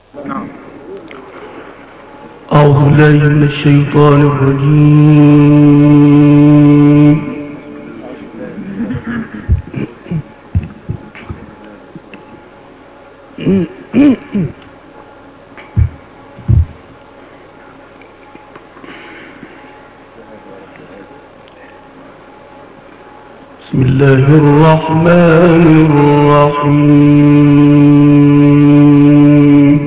نعم. أعوذ بالله من الشيطان الرجيم. بسم الله الرحمن الرحيم.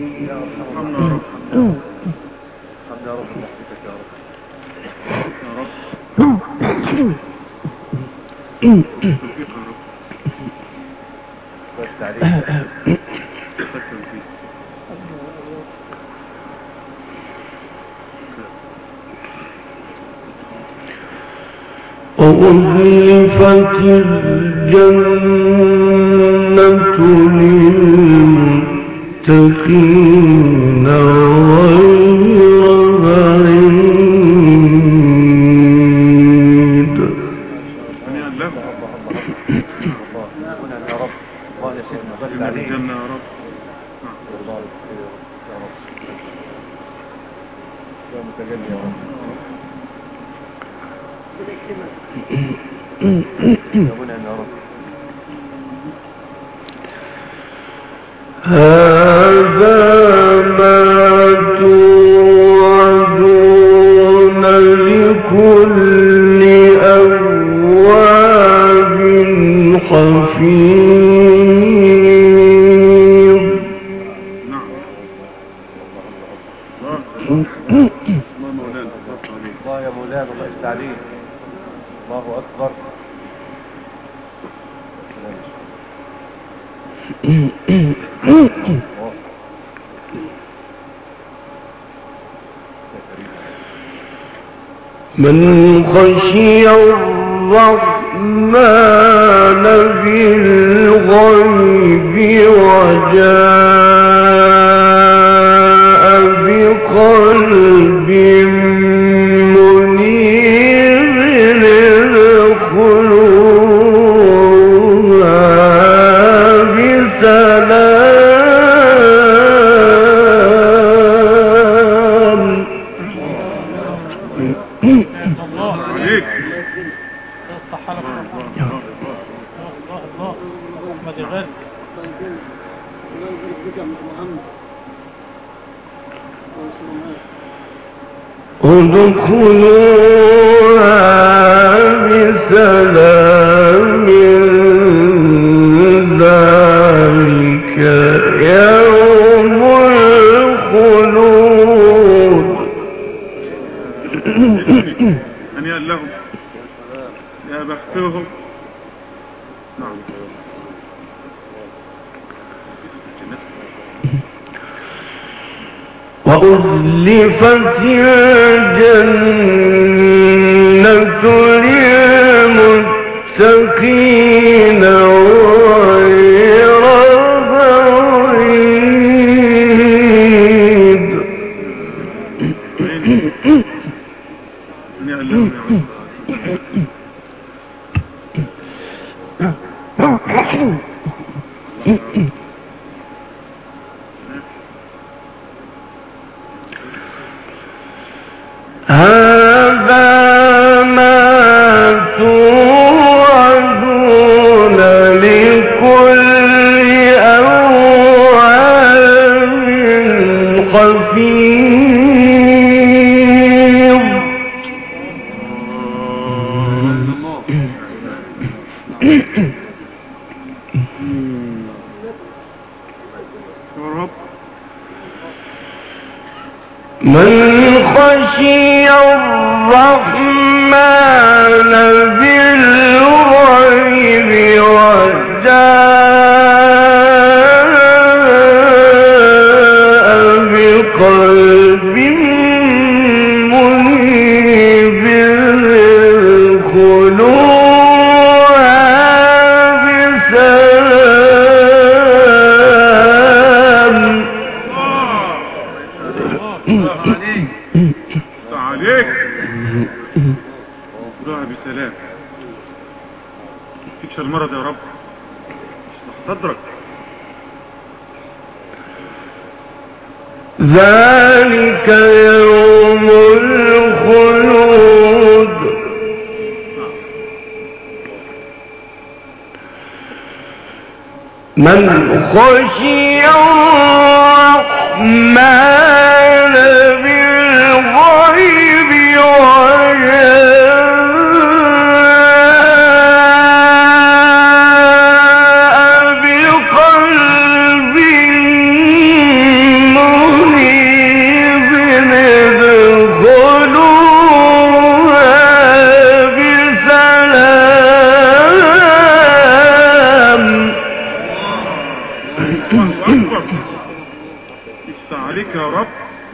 وأزلفت الجنة للمتقين غير بعيد. هذا ما توعدون لكل أواب حفيظ. الله يا مولانا، الله يستعليك. الله أكبر. من خشي الرحمن بالغيب وجاء بقلب منيب ادخلوها بسلام. الله عليك. ادخلوها بسلام ذلك يوم الخلود. هنيئا لهم، يا بختهم. نعم. وأزلفت الجنة للمتقين غير بعيد. هنيئا لهم يا رب. هذا ما توعدون لكل أواب حفيظ. من خشي الرحمن بالغيب وجاء بقلب منيب ادخلوها بسلام. عليك. ادخلوها بسلام. فيكش المرض يا رب، اشرح صدرك. ذلك يوم الخلود من خشي الرحمن بالغيب وجاء بقلب منيب ادخلوها بسلام. يفتح عليك يا رب.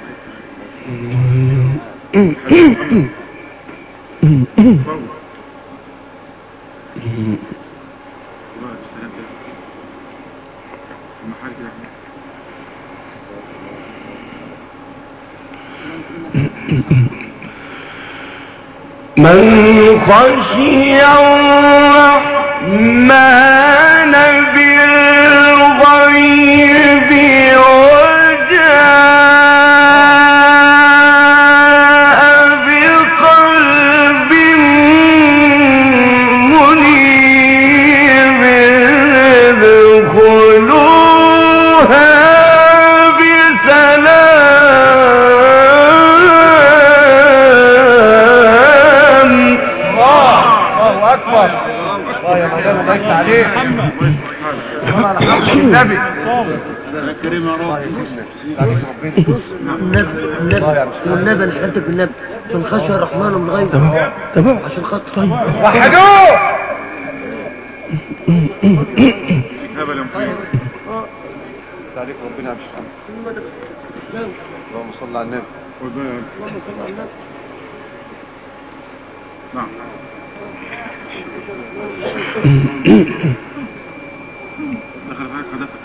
من خشي الرحمن بالغيب وجاء بقلب منيب ادخلوها بسلام. الله اكبر. الله يا مدام الله يفتح عليك. النبي يا كريم يا رب. والنبي لحياتك بالنبي من خشى الرحمن من غير تمام عشان خاطر طيب وحدوه. هبل يا مخير. عليك ربنا يا محمد. اللهم صل على النبي. نعم. دخل معاك هدفك.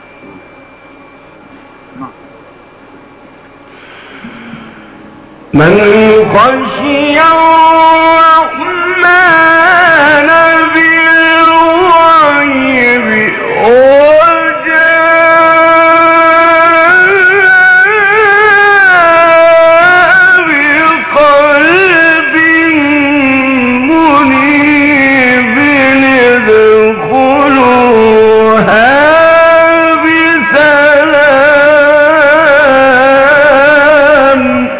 نعم. من خشي الرحمن بالغيب وجاء بقلب منيب ادخلوها بسلام.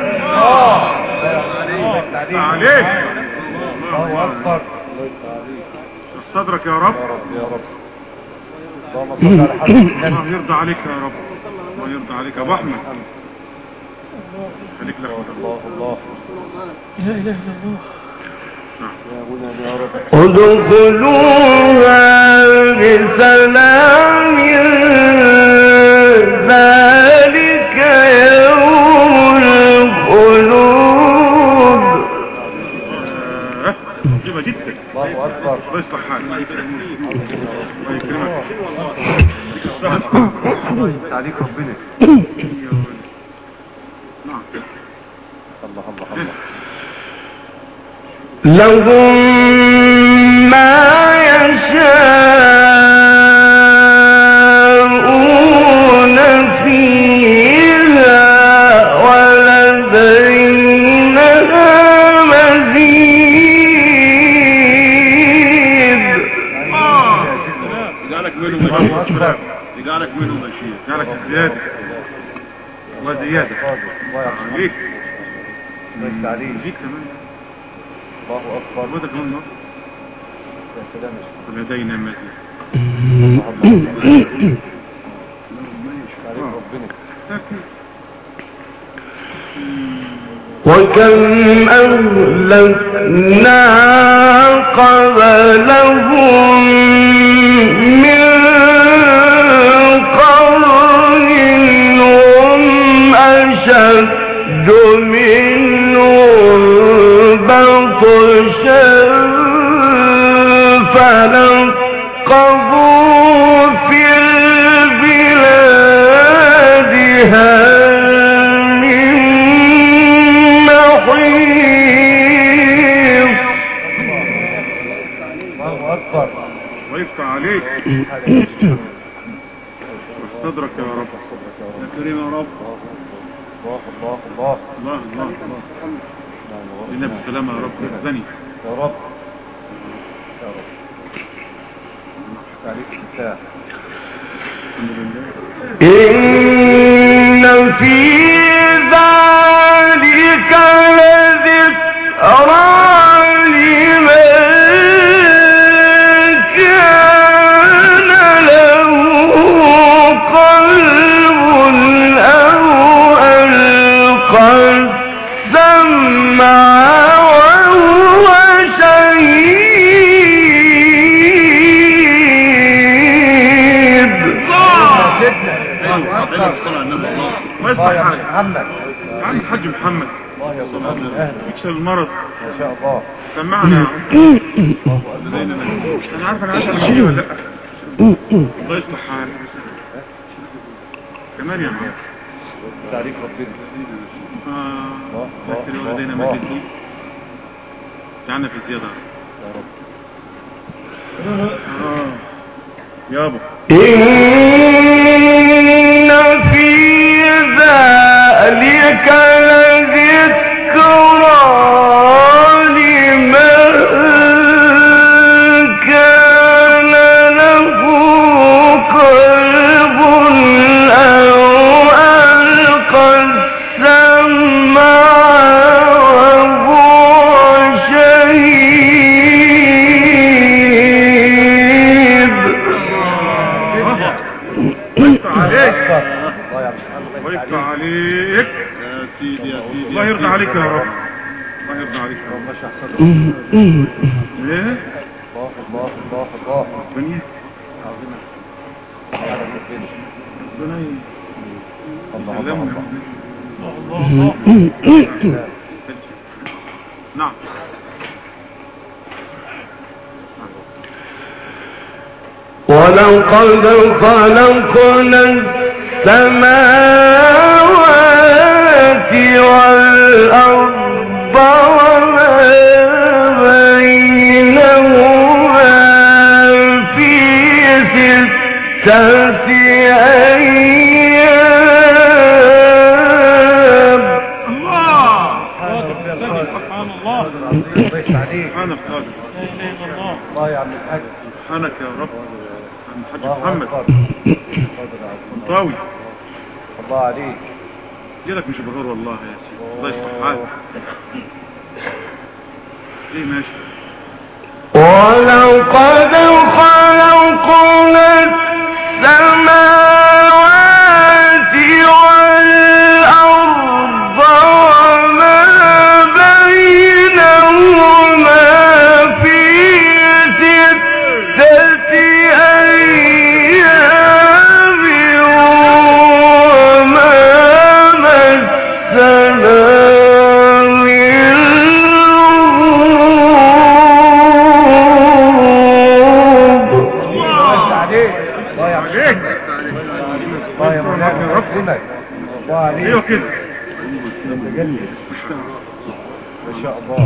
عليك. الله اكبر. صدرك يا رب. يا رب يا رب. اللهم صل على حضرة النبي. الله يرضى عليك يا رب. الله يرضى عليك يا ابو احمد. خليك لك الله الله. لا اله الا الله. يا ابونا يا رب. ادخلوها بسلام ذلك يوم الخلود. عجيبة جدا. الله اكبر. الله يصلح حالك. الله يكرمك. عليك ربنا. نعم. الله الله الله. لهم ما يشاءون فيها ولدينا مزيد. يجعلك منهم بشير. يجعلك منهم بشير. يجعلك زيادة وزيادة. الله يرحمك. عليك. الله عليك. يزيد كمان. الله اكبر. وده كمان نص. يا سلام يا شيخ. ولدينا مزيد. عليك ربنا. وكم أهلكنا قبلهم من قرن هم أشد منهم بطشا فنقبوا في البلاد هل من محيص. الله اكبر. ويفتح عليك. صدرك يا رب. يا كريم يا رب. الله الله الله الله الله الله لنا بالسلامة يا رب يرزقني يا رب يا رب عليك الفتاح الحمد لله. إن في ذلك لذكرى لمن كان له قلب أو ألقى السمع وهو شهيد. الله يا محمد عم الحاج محمد الله يا محمد اهلا يكسر المرض ما شاء الله سمعنا يا عم. انا عارف انا عايش على شيء ولا لا. الله يصلح حالك كمان يا عم. تعريف ربنا ذكر والدينا مجدي جعلنا في زيادة يا ابو إن في ذلك لذكرى لمن كان له قلب أو ألقى السمع وهو شهيد. ويفتح عليك يا سيدي يا سيدي الله يرضى عليك يا رب الله يرضى عليك يا رب ماشي احسن ايه الله الله الله الله الدنيا عظيمة على ربنا ربنا الله يسلمنا الله نعم ولقد خلقنا السماوات والأرض وما بينهما في 6 أيام. الله سبحان الله الله يسعديك سبحانك قادر الله يا عم الحاج سبحانك يا رب عم الحاج الله محمد أكبر. طاوي الله عليك يدك مش بغير والله يا سيدي الله يصلح حالك ايه ماشي ولقد خلقنا السماوات والأرض وما بينهما في 6 أيام وما مسنا من الله يا مولانا ربنا الله عليك ايوه كده ما شاء الله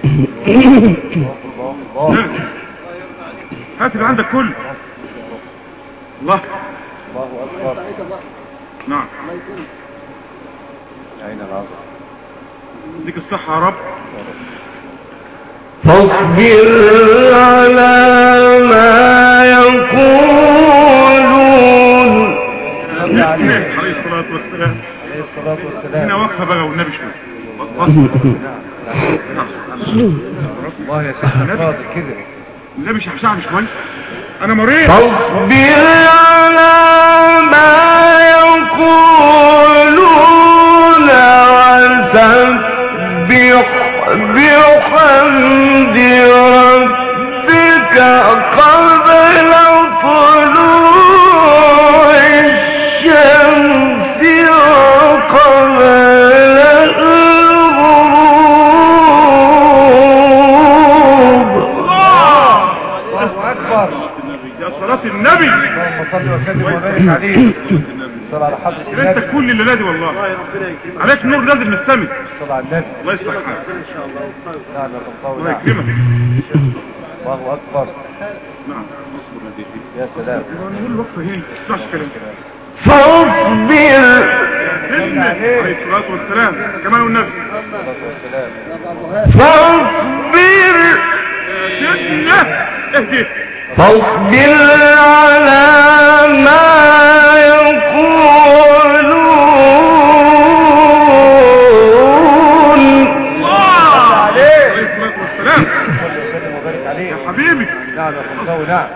الله الله هات اللي عندك كله الله الله اكبر نعم عين العظم اديك الصحة يا رب فاصبر على ما يقولون. عليه الصلاة والسلام عليه الصلاة والسلام هنا وقفة بقى والنبي شوية الله يا سيدنا فاضل كده النبي شعشعني شوية انا مريض فاصبر على ما يقولون وسبح بحمد ربك قبل طلوع الشمس وقبل الغروب. الله اكبر يا صلاة النبي اللهم صل وسلم وبارك عليه صل على حضرة انت النبي كل اللي نادي والله عليك نور نازل من السماء صل على النبي الله يصلح حالك نعم يا طنطاوي الله نعم يكرمك الله اكبر نعم اصبر يا ديدي يا سلام نقول الوقفة هنا ما تسمعش كلام فاصبر سيدنا عليه الصلاة والسلام كمان والنبي فاصبر سيدنا اهدي فاصبر على ما يقولون عليه الصلاة والسلام يا حبيبي نعم يا خلصاوي نعم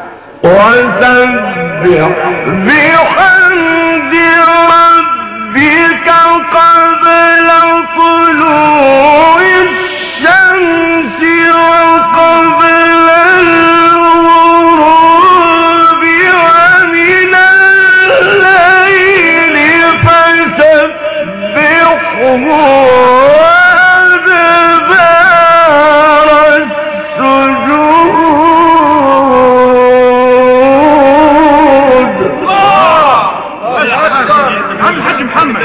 وسبح بحمد ربك قبل طلوع الشمس وقبل الغروب ومن الليل فسبحه وأدبار السجود. عم الحاج محمد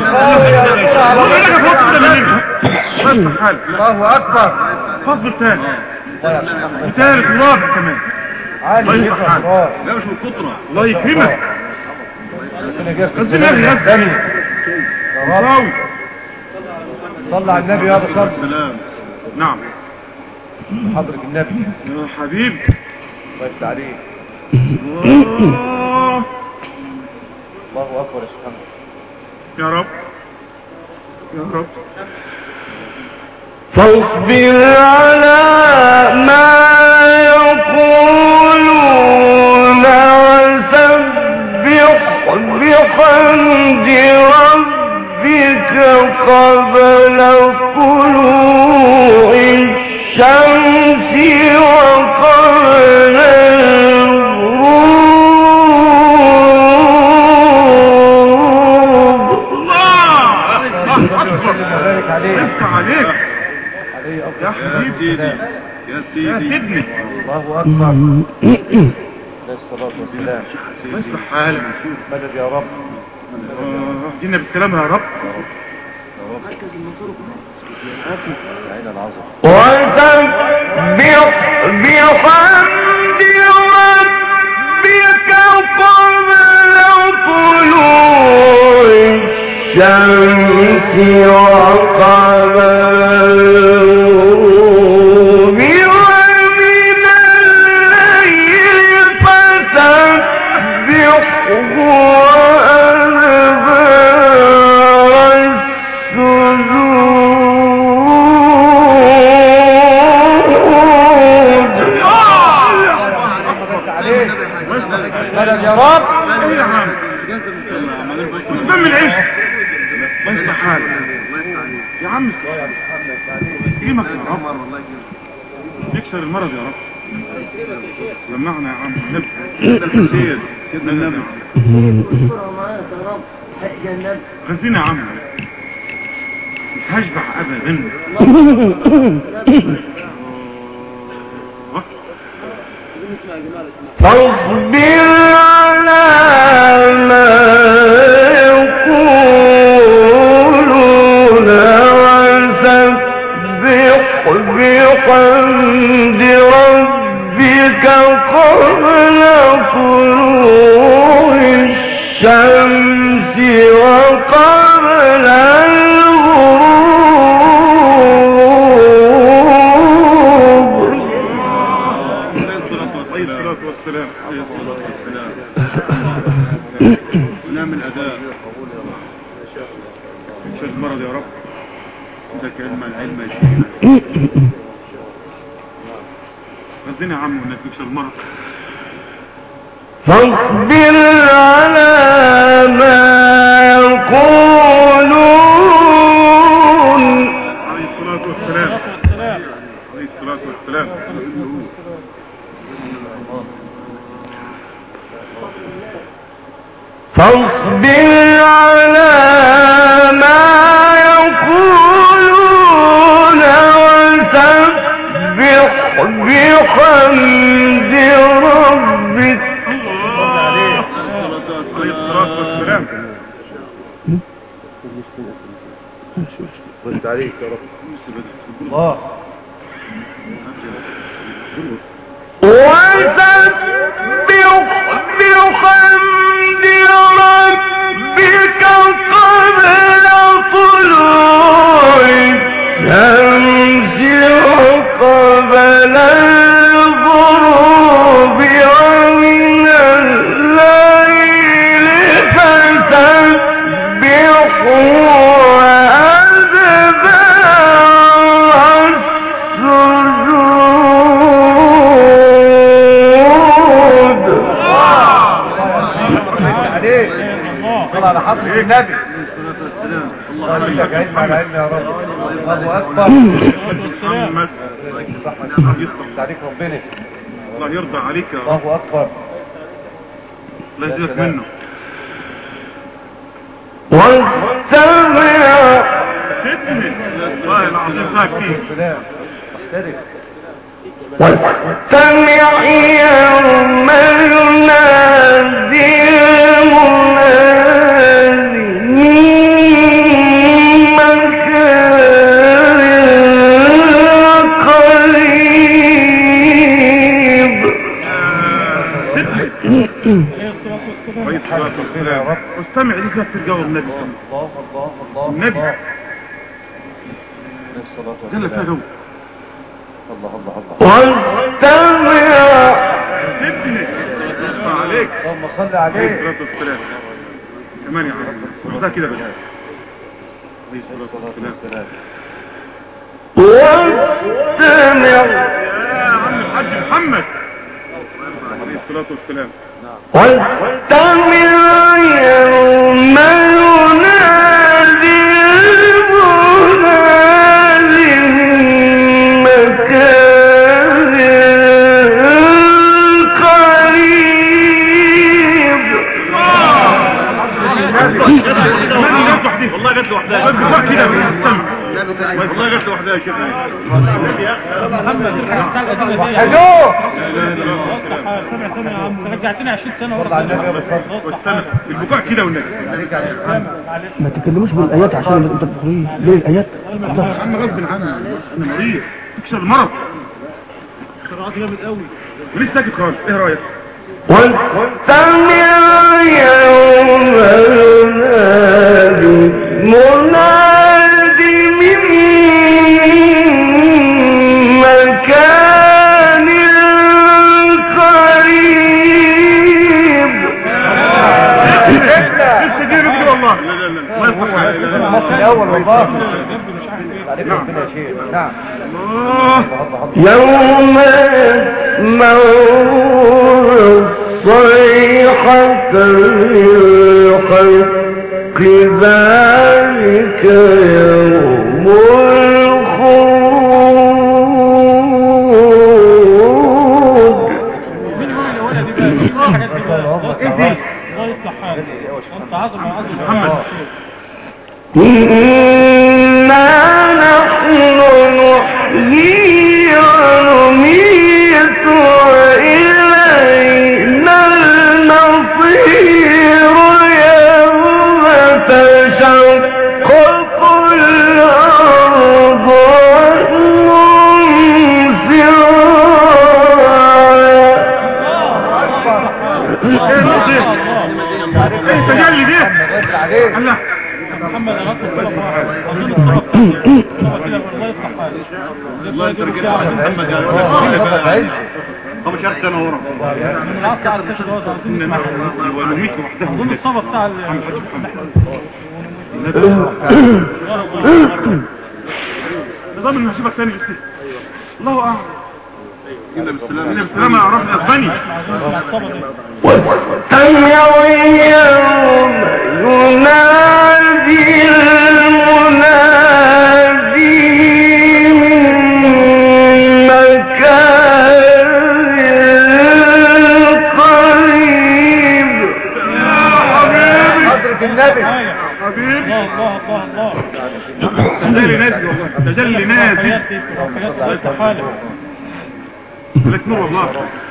الله اكبر فضل ثاني وثالث ورابع كمان عالي الله جدا يفتح الله لا مش القطرة الله يكرمك ربنا يجزيك ربنا السلام يجزيك. يا رب راوي صلى على النبي يا ابو صلى السلام نعم حضرة النبي يا حبيبي الله يفتح عليك الله الله اكبر يا سبحان يا رب يا رب فاصبر على ما يقولون وسبح بحمد ربك قبل طلوع الشمس وقبل الغروب. وبارك عليك يفتح عليك عليه افضل يا حبيبي يا سيدي الله اكبر عليه الصلاة والسلام يصلح حالك مدد يا رب جينا بالسلامة يا رب العين العظيم وسبح بحمد ربك قبل طلوع الشمس وقبل الغروب ومن الليل فسبحه وأدبار مدد يا رب ايه يا عم قدام العيش الله يصلح حالك يا عم قيمك يا رب يكسر المرض يا رب لمعنا يا عم سيدنا الحسين سيدنا النبي غزينا يا عم مش هشبع ابدا فاصبر على ما يقولون وسبح بحمد ربك قبل طلوع الشمس وقبل الغروب. والسلام عليه الصلاة والسلام سلام الأداء انشاء المرض يا رب عندك علم العلم يا شيخ غزينا يا عم وانك تكسر المرض فاصبر على ما يقولون عليه الصلاة والسلام عليه الصلاة والسلام فاصبر على ما يقولون وسبح بحمد ربك عليه الصلاة والسلام وانت عليك يا رب الله وسبح بحمد ربك قبل على حضرة النبي الله يجعلنا على علم يا رب. الله اكبر. محمد عليك ربنا. الله يرضى عليك يا رب. الله اكبر. لا يزيدك منه. واستمع والله العظيم ذاك فيه. واستمع يوم ينادي المنادي من مكان قريب. واستمع لك تتجاوب النبي النبي قال لك يا جو الله الله الله. واستمع عليك اللهم صل عليه. كمان يا عم ده كده بس. واستمع يا عم الحاج محمد عليه الصلاة والسلام. واستمع يوم ينادي المنادي من مكان قريب. والله جت وحدها كده والله جت وحدها يا شيخ محمد. الو سمع يا عم رجعتني 20 سنه برضه على النبي يا ابو الفضل. واستمع البكاء كده والنبي. ما تتكلموش بالايات عشان انت بتقولي ليه الايات؟ يا عم غصب عني انا مريض تكسر المرض. قرأت جامد قوي ولسه ساكت خالص. ايه رايك؟ واستمع يوم ينادي منادي من مكان قريب. لسه جاي بكده والله. لا ما يصح المصري الاول والله. عليك ربنا يا شيخ. نعم. يوم يسمعون الصيحة للحق ذلك يوم الخروج. مين هو اللي ولا دي بقى حاجات دي بقى ايه دي الله يصلح حالك انت عظم محمد. إنا نحن نحيي ونميت وإلينا المصير يوم تشقق الأرض عنهم تجلي دي الله محمد انا اطلب الله يسلمك يا محمد يا طب مش عارف انا ورا من العصر على الشاشه دوت ان نحن ونميت وحدهم. اظن الصبا بتاع نظام المحسوبك ثاني بس الله اعلم. إلا بالسلامة يا رب أغني. واستمعوا يوم ينادي المنادي من مكان قريب. حضرة النبي. حبيبي الله تجلي نازل والله تجلي نازل. الله يصلح حالك لك نور والله.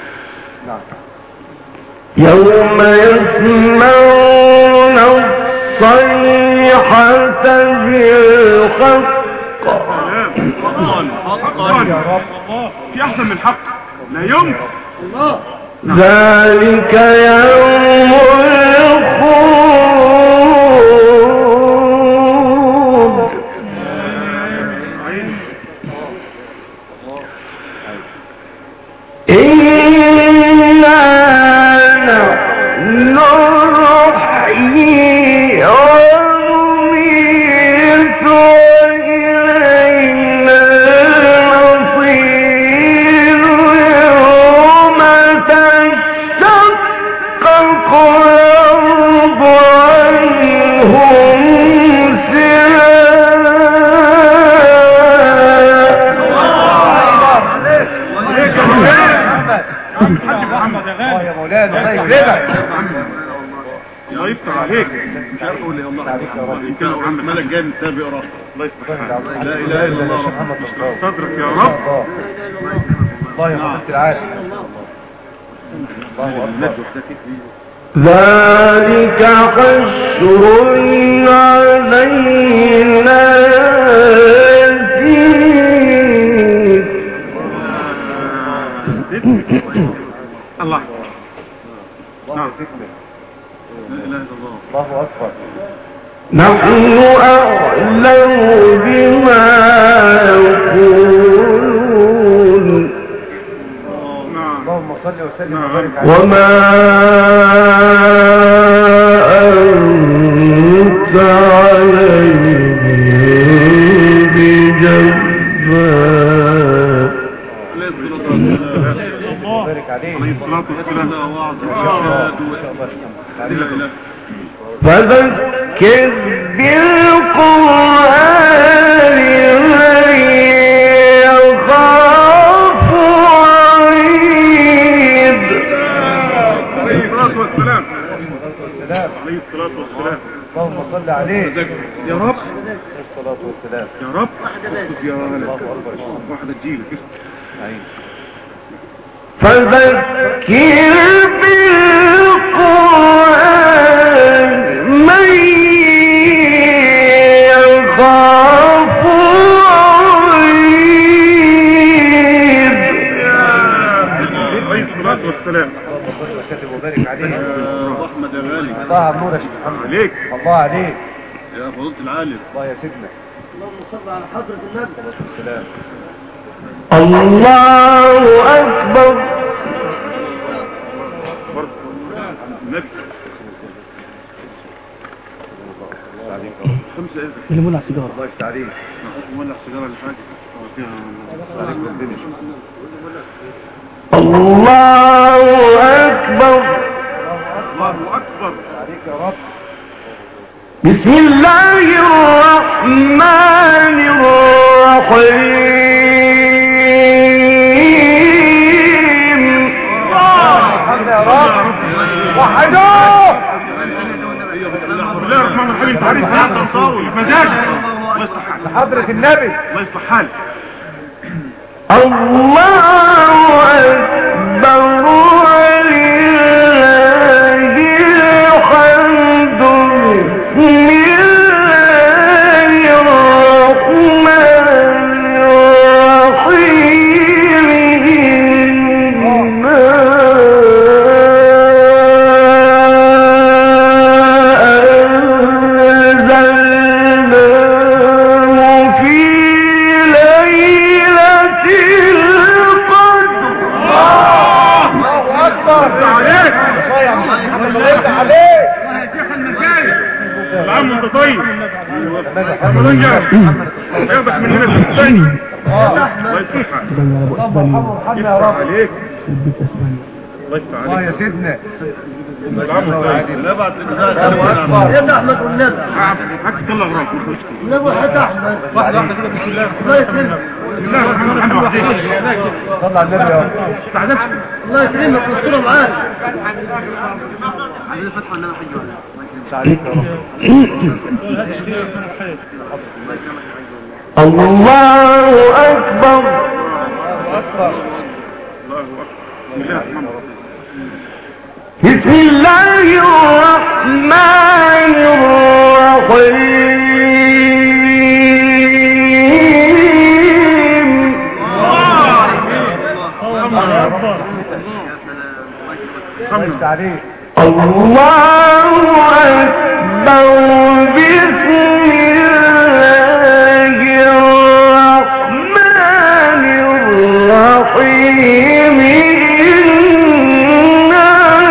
يوم يسمعون الصيحة بالحق حقا يا رب. في أحسن من الحق لا يمكن. ذلك يوم الخروج. إنا نحن نحيي ونميت الله يفتح عليك. مش عارف اقول ايه. الله يمكن محمد مالك جاي من السابق يا رب. الله يفتح عليك. لا اله الا الله. اشرح صدرك يا رب. الله يا حضرة العالم. الله اكبر. ذلك حشر علينا يسير. الله. نعم. لا اله الا الله. الله اكبر. نحن أعلم بما يقولون. اللهم صل وسلم وبارك عليه. وما أنت عليهم بجبار. بارك عليه. عليه الصلاة والسلام. فذكر بالقرآن من يخاف وعيد. عليه الصلاة والسلام. عليه الصلاة والسلام. اللهم صل عليه يا رب. الصلاة والسلام يا رب. يا الله أكبر. واحدة تجيلك. فذكر بالقرآن من يخاف وعيد. عليه الصلاة والسلام. اللهم صل وبارك عليه. أحمد يا غالي. الله على النور يا شيخ محمد. عليك. الله عليك يا فضيلة العالم. الله يا سيدنا. اللهم صل على حضرة النبي. الصلاة والسلام. الله أكبر. النبي. خمسة ايه؟ اللي مولع سيجارة. الله يفتح عليك. مولع سيجارة اللي حاجة. عليك ربنا. الله أكبر. الله أكبر. عليك يا رب. بسم الله الرحمن الرحيم. الحمد يا رب. وحدوه. بسم الله الرحمن الرحيم. تعريف هذا الصاوي مزاج. الله يصلح حالك. لحضرة النبي. الله يصلح حالك. الله أكبر ولله الحمد. بسم الله الرحمن الرحيم. إنا أنزلناه في ليلة القدر. الله اكبر. عليك. الله يا محمد. الله يفتح عليك. العام وانت طيب. رمضان جاي. ياخدك من هنا الثاني. الله يصلح حالك. اللهم ارحمنا يا رب. عليك. الله يفتح الله عليك. يا سيدنا. العام وانت لا بعد الله اكبر. يا احمد والنبي. حكي الله غراك. النبي حتى احمد. واحدة واحدة كده. بسم الله. الله يكرمك. بسم الله الرحمن الرحيم. صل على النبي يا رب. الله يكرمك ويستر معاك. عليك يا رب. الله أكبر. اكبر. بسم الله الرحمن الرحيم. بسم الله الرحمن الرحيم. الله يفتح عليك. الله أكبر. بسم الله الرحمن الرحيم. إنا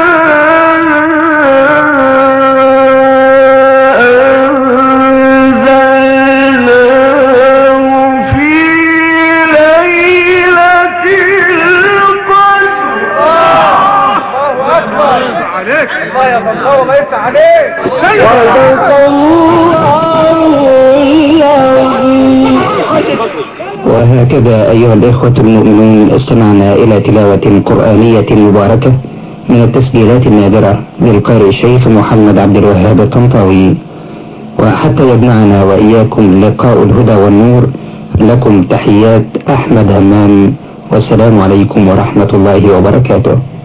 أنزلناه في ليلة القدر. الله اكبر. عليك. الله يا الله. الله يفتح عليك. صدق الله العظيم. وهكذا أيها الإخوة المؤمنون استمعنا إلى تلاوة قرآنية مباركة من التسجيلات النادرة للقارئ الشيخ محمد عبد الوهاب الطنطاوي. وحتى يجمعنا وإياكم لقاء الهدى والنور، لكم تحيات أحمد همام، والسلام عليكم ورحمة الله وبركاته.